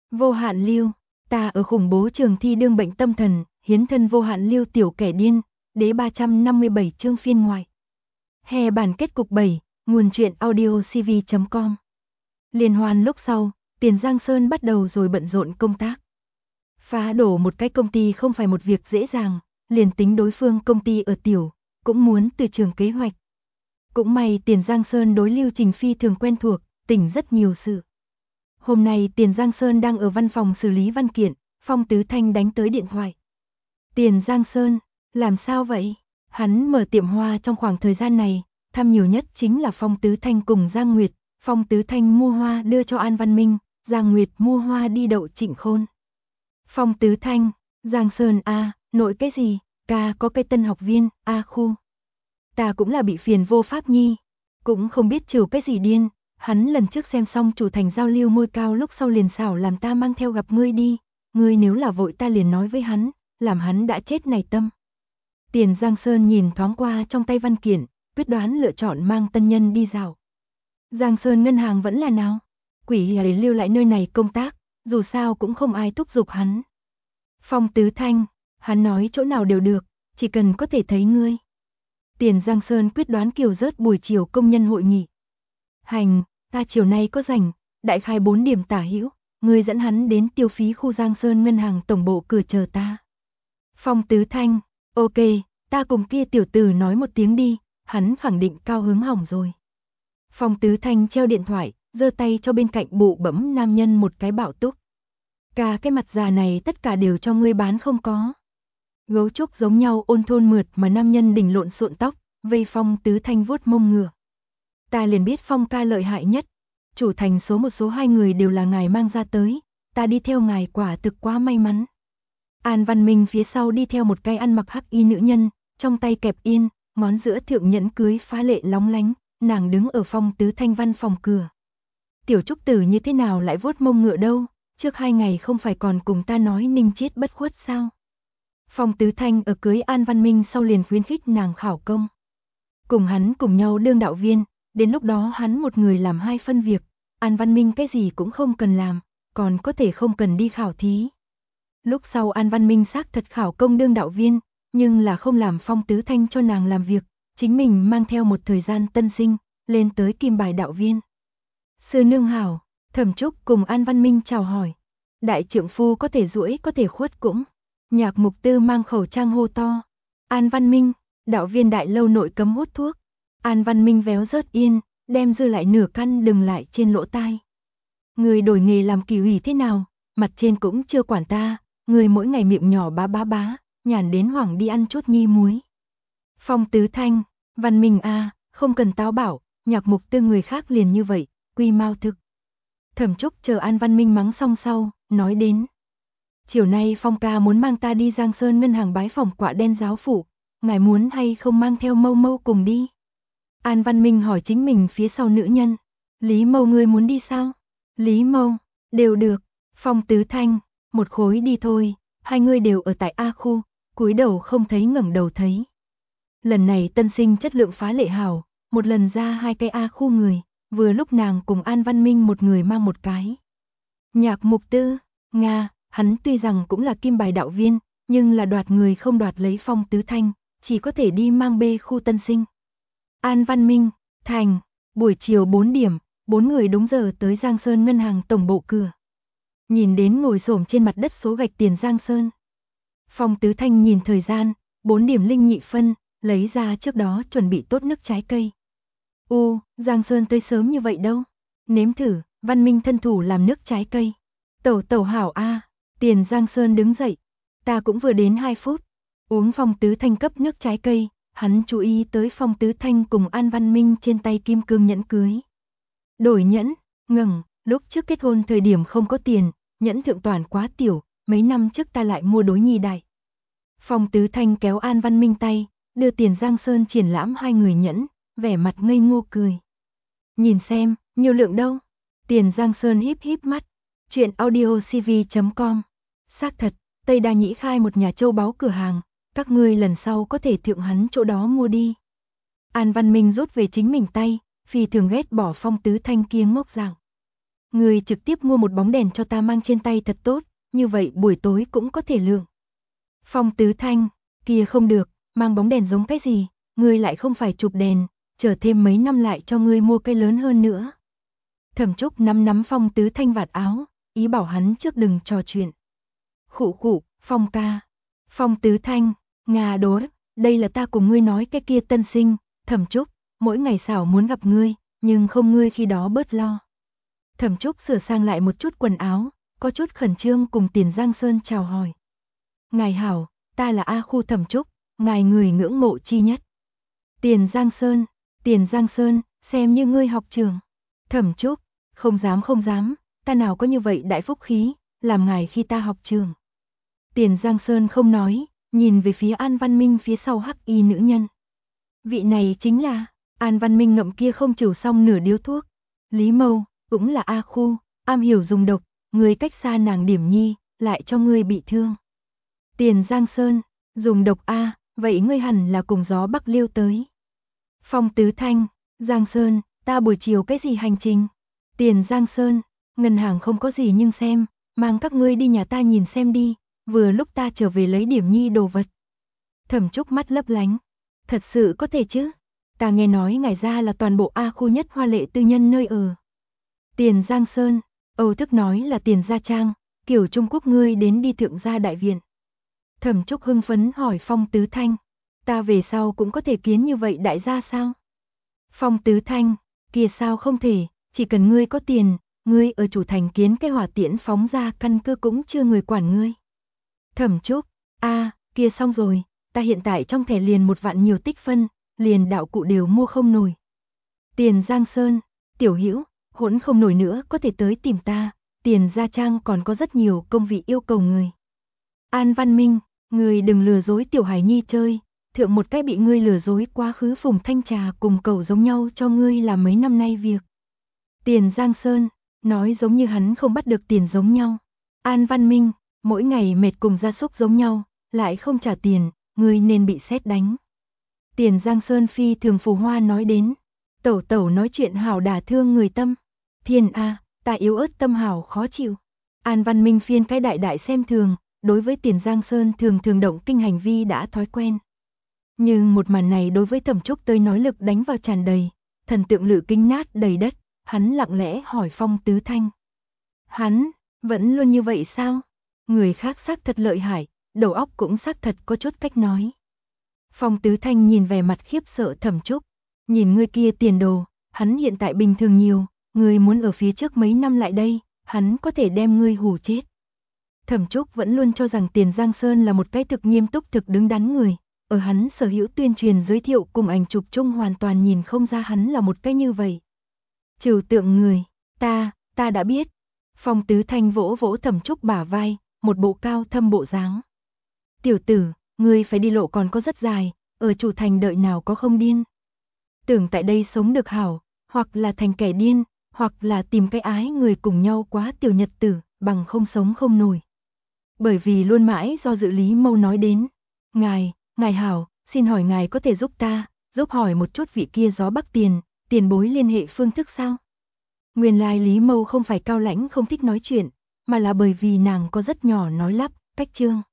Vô hạn lưu, ta ở khủng bố trường thi đương bệnh tâm thần, hiến thân vô hạn lưu tiểu kẻ điên, đế 357 chương phiên ngoại. Hè bản kết cục 7, nguồn truyện audio cv.com. Liên hoan lúc sau, Tiền Giang Sơn bắt đầu rồi bận rộn công tác. Phá đổ một cái công ty không phải một việc dễ dàng, liền tính đối phương công ty ở tiểu, cũng muốn từ trường kế hoạch. Cũng may Tiền Giang Sơn đối Lưu Trình phi thường quen thuộc, tỉnh rất nhiều sự. Hôm nay Tiền Giang Sơn đang ở văn phòng xử lý văn kiện, Phong Tứ Thanh đánh tới điện thoại. Tiền Giang Sơn, làm sao vậy? Hắn mở tiệm hoa trong khoảng thời gian này, thăm nhiều nhất chính là Phong Tứ Thanh cùng Giang Nguyệt. Phong Tứ Thanh mua hoa đưa cho An Văn Minh, Giang Nguyệt mua hoa đi đậu Trịnh Khôn. Phong Tứ Thanh, Giang Sơn a, nội cái gì? Ca có cái tân học viên, a khu. Ta cũng là bị phiền vô pháp nhi, cũng không biết trừ cái gì điên. Hắn lần trước xem xong chủ thành giao lưu môi cao lúc sau liền xảo làm ta mang theo gặp ngươi đi, ngươi nếu là vội ta liền nói với hắn, làm hắn đã chết này tâm. Tiền Giang Sơn nhìn thoáng qua trong tay văn kiện, quyết đoán lựa chọn mang tân nhân đi dạo. Giang Sơn ngân hàng vẫn là nào? Quỷ ấy lưu lại nơi này công tác, dù sao cũng không ai thúc giục hắn. Phong Tứ Thanh, hắn nói chỗ nào đều được, chỉ cần có thể thấy ngươi. Tiền Giang Sơn quyết đoán kiều rớt buổi chiều công nhân hội nghị. Hành, ta chiều nay có rảnh, đại khai 4 điểm tả hữu, ngươi dẫn hắn đến tiêu phí khu Giang Sơn ngân hàng tổng bộ cửa chờ ta. Phong Tứ Thanh, ok, ta cùng kia tiểu tử nói một tiếng đi, hắn khẳng định cao hứng hỏng rồi. Phong Tứ Thanh treo điện thoại, giơ tay cho bên cạnh bụ bẫm nam nhân một cái bảo túc. Cả cái mặt già này tất cả đều cho ngươi bán không có. Gấu trúc giống nhau ôn thôn mượt mà nam nhân đỉnh lộn xộn tóc, vây Phong Tứ Thanh vuốt mông ngựa. Ta liền biết Phong ca lợi hại nhất, chủ thành số một số hai người đều là ngài mang ra tới, ta đi theo ngài quả thực quá may mắn. An Văn Minh phía sau đi theo một cái ăn mặc hắc y nữ nhân, trong tay kẹp yên, ngón giữa thượng nhẫn cưới phá lệ lóng lánh, nàng đứng ở Phong Tứ Thanh văn phòng cửa. Tiểu trúc tử như thế nào lại vuốt mông ngựa đâu, trước 2 ngày không phải còn cùng ta nói Ninh Chiết bất khuất sao? Phong Tứ Thanh ở cưới An Văn Minh sau liền khuyến khích nàng khảo công. Cùng hắn cùng nhau đương đạo viên, đến lúc đó hắn một người làm 2 phân việc, An Văn Minh cái gì cũng không cần làm, còn có thể không cần đi khảo thí. Lúc sau An Văn Minh xác thật khảo công đương đạo viên, nhưng là không làm Phong Tứ Thanh cho nàng làm việc, chính mình mang theo một thời gian tân sinh, lên tới kim bài đạo viên. Sư nương hảo, Thẩm Trúc cùng An Văn Minh chào hỏi. Đại trượng phu có thể duỗi có thể khuất cũng. Nhạc Mục Tư mang khẩu trang hô to. An Văn Minh, đạo viên đại lâu nội cấm hút thuốc. An Văn Minh véo rớt yên, đem dư lại nửa căn đừng lại trên lỗ tai. Người đổi nghề làm kỳ ủy thế nào, mặt trên cũng chưa quản ta, người mỗi ngày miệng nhỏ bá bá bá, nhàn đến hoảng đi ăn chút nhi muối. Phong Tứ Thanh, Văn Minh a, không cần táo bảo, Nhạc Mục Tư người khác liền như vậy, quy mau thực. Thẩm Trúc chờ An Văn Minh mắng xong sau, nói đến. Chiều nay Phong ca muốn mang ta đi Giang Sơn ngân hàng bái phòng Quạ Đen giáo phủ, ngài muốn hay không mang theo Mâu Mâu cùng đi? An Văn Minh hỏi chính mình phía sau nữ nhân. Lý Mâu ngươi muốn đi sao? Lý Mâu, đều được. Phong Tứ Thanh, một khối đi thôi, hai người đều ở tại A khu, cúi đầu không thấy ngẩng đầu thấy. Lần này tân sinh chất lượng phá lệ hảo, một lần ra 2 cái A khu người, vừa lúc nàng cùng An Văn Minh một người mang một cái. Nhạc Mục Tư, Nga, hắn tuy rằng cũng là kim bài đạo viên, nhưng là đoạt người không đoạt lấy Phong Tứ Thanh, chỉ có thể đi mang B khu tân sinh. An Văn Minh, thành, buổi chiều 4 điểm, 4 người đúng giờ tới Giang Sơn ngân hàng tổng bộ cửa. Nhìn đến ngồi xổm trên mặt đất số gạch Tiền Giang Sơn. Phong Tứ Thanh nhìn thời gian, 4 điểm linh nhị phân, lấy ra trước đó chuẩn bị tốt nước trái cây. Giang Sơn tới sớm như vậy đâu. Nếm thử, Văn Minh thân thủ làm nước trái cây. Tẩu tẩu hảo a. Tiền Giang Sơn đứng dậy. Ta cũng vừa đến 2 phút. Uống Phong Tứ Thanh cấp nước trái cây, hắn chú ý tới Phong Tứ Thanh cùng An Văn Minh trên tay kim cương nhẫn cưới. Đổi nhẫn, ngừng, lúc trước kết hôn thời điểm không có tiền, nhẫn thượng toàn quá tiểu, mấy năm trước ta lại mua đối nhi đại. Phong Tứ Thanh kéo An Văn Minh tay, đưa Tiền Giang Sơn triển lãm 2 người nhẫn, vẻ mặt ngây ngô cười. Nhìn xem, nhiều lượng đâu? Tiền Giang Sơn híp híp mắt. Chuyện audio cv.com. Xác thật, Tây Đa Nhĩ khai một nhà châu báu cửa hàng, các ngươi lần sau có thể thượng hắn chỗ đó mua đi. An Văn Minh rút về chính mình tay, phi thường ghét bỏ Phong Tứ Thanh kia ngốc dạng. Ngươi trực tiếp mua một bóng đèn cho ta mang trên tay thật tốt, như vậy buổi tối cũng có thể lượng. Phong Tứ Thanh, kia không được, mang bóng đèn giống cái gì, ngươi lại không phải chụp đèn, chờ thêm mấy năm lại cho ngươi mua cái lớn hơn nữa. Thẩm Trúc nắm Phong Tứ Thanh vạt áo, ý bảo hắn trước đừng trò chuyện. Khụ khụ, Phong ca. Phong Tứ Thanh, Nga đố, đây là ta cùng ngươi nói cái kia tân sinh, Thẩm Trúc, mỗi ngày xảo muốn gặp ngươi, nhưng không ngươi khi đó bớt lo. Thẩm Trúc sửa sang lại một chút quần áo, có chút khẩn trương cùng Tiền Giang Sơn chào hỏi. Ngài hảo, ta là A Khu Thẩm Trúc, ngài người ngưỡng mộ chi nhất. Tiền Giang Sơn, xem như ngươi học trường. Thẩm Trúc, không dám, ta nào có như vậy đại phúc khí, làm ngài khi ta học trường. Tiền Giang Sơn không nói, nhìn về phía An Văn Minh phía sau hắc y nữ nhân. Vị này chính là, An Văn Minh ngậm kia không chịu xong nửa điếu thuốc. Lý Mâu, cũng là A Khu, am hiểu dùng độc, người cách xa nàng điểm nhi, lại cho ngươi bị thương. Tiền Giang Sơn, dùng độc A, vậy ngươi hẳn là cùng gió Bắc Liêu tới. Phong Tứ Thanh, Giang Sơn, ta buổi chiều cái gì hành trình? Tiền Giang Sơn, ngân hàng không có gì nhưng xem, mang các ngươi đi nhà ta nhìn xem đi, vừa lúc ta trở về lấy điểm nhi đồ vật. Thẩm Trúc mắt lấp lánh, thật sự có thể chứ? Ta nghe nói ngài ra là toàn bộ A Khu nhất hoa lệ tư nhân nơi ở. Tiền Giang Sơn, Âu Thức nói là Tiền Gia Trang, kiểu Trung Quốc ngươi đến đi thượng gia đại viện. Thẩm Trúc hưng phấn hỏi Phong Tứ Thanh, ta về sau cũng có thể kiến như vậy đại gia sao? Phong Tứ Thanh, kia sao không thể, chỉ cần ngươi có tiền, ngươi ở chủ thành kiến cái hỏa tiễn phóng ra căn cơ cũng chưa người quản ngươi. Thẩm Trúc, kia xong rồi, ta hiện tại trong thẻ liền 1 vạn nhiều tích phân, liền đạo cụ đều mua không nổi. Tiền Giang Sơn, Tiểu Hữu, hỗn không nổi nữa có thể tới tìm ta, Tiền Gia Trang còn có rất nhiều công vị yêu cầu người. An Văn Minh, người đừng lừa dối Tiểu Hải Nhi chơi, thượng một cái bị ngươi lừa dối quá khứ Phùng Thanh Trà cùng cậu giống nhau cho ngươi là mấy năm nay việc. Tiền Giang Sơn, nói giống như hắn không bắt được tiền giống nhau. An Văn Minh, mỗi ngày mệt cùng gia súc giống nhau, lại không trả tiền, ngươi nên bị sét đánh. Tiền Giang Sơn phi thường phù hoa nói đến, tẩu tẩu nói chuyện hảo đả thương người tâm. Thiên A, ta yếu ớt tâm hảo khó chịu. An Văn Minh phiên cái đại xem thường, đối với Tiền Giang Sơn thường động kinh hành vi đã thói quen. Nhưng một màn này đối với Thẩm Trúc tới nói lực đánh vào tràn đầy, thần tượng lự kinh nát đầy đất, hắn lặng lẽ hỏi Phong Tứ Thanh. Hắn, vẫn luôn như vậy sao? Người khác xác thật lợi hại, đầu óc cũng xác thật có chút cách nói. Phong Tứ Thanh nhìn vẻ mặt khiếp sợ Thẩm Trúc, nhìn người kia tiền đồ, hắn hiện tại bình thường nhiều, người muốn ở phía trước mấy năm lại đây, hắn có thể đem ngươi hù chết. Thẩm Trúc vẫn luôn cho rằng Tiền Giang Sơn là một cái thực nghiêm túc thực đứng đắn người, ở hắn sở hữu tuyên truyền giới thiệu cùng ảnh chụp chung hoàn toàn nhìn không ra hắn là một cái như vậy. Trừu tượng người, ta đã biết. Phong Tứ Thanh vỗ vỗ Thẩm Trúc bả vai, một bộ cao thâm bộ dáng. Tiểu tử, ngươi phải đi lộ còn có rất dài, ở chủ thành đợi nào có không điên. Tưởng tại đây sống được hảo, hoặc là thành kẻ điên, hoặc là tìm cái ái người cùng nhau quá tiểu nhật tử, bằng không sống không nổi. Bởi vì luôn mãi do dự Lý Mâu nói đến, ngài hảo, xin hỏi ngài có thể giúp ta, giúp hỏi một chút vị kia gió Bắc tiền bối liên hệ phương thức sao? Nguyên lai Lý Mâu không phải cao lãnh không thích nói chuyện, mà là bởi vì nàng có rất nhỏ nói lắp, cách chương.